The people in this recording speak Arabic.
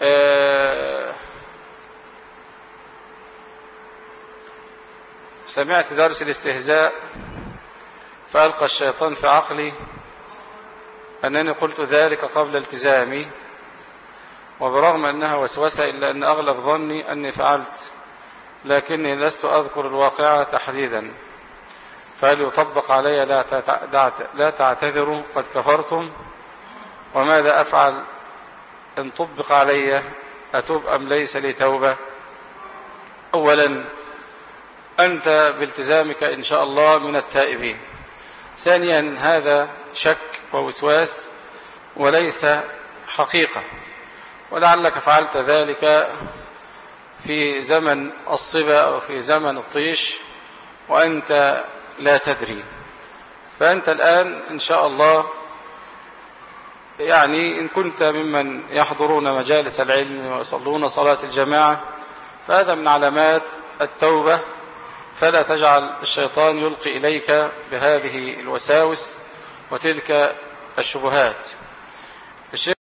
سمعت درس الاستهزاء فألقى الشيطان في عقلي أنني قلت ذلك قبل التزامي، وبرغم أنها وسوسة إلا أن أغلب ظني أني فعلت، لكني لست أذكر الواقعة تحديدا، فهل يطبق علي لا تعتذروا قد كفرتم؟ وماذا أفعل إن طبق علي؟ أتوب أم ليس لي توبة؟ أولا أنت بالتزامك إن شاء الله من التائبين. ثانيا هذا شك ووسواس وليس حقيقة، ولعلك فعلت ذلك في زمن الصبا أو في زمن الطيش وأنت لا تدري. فأنت الآن إن شاء الله يعني إن كنت ممن يحضرون مجالس العلم ويصلون صلاة الجماعة فهذا من علامات التوبة، فلا تجعل الشيطان يلقي إليك بهذه الوساوس وتلك الشبهات.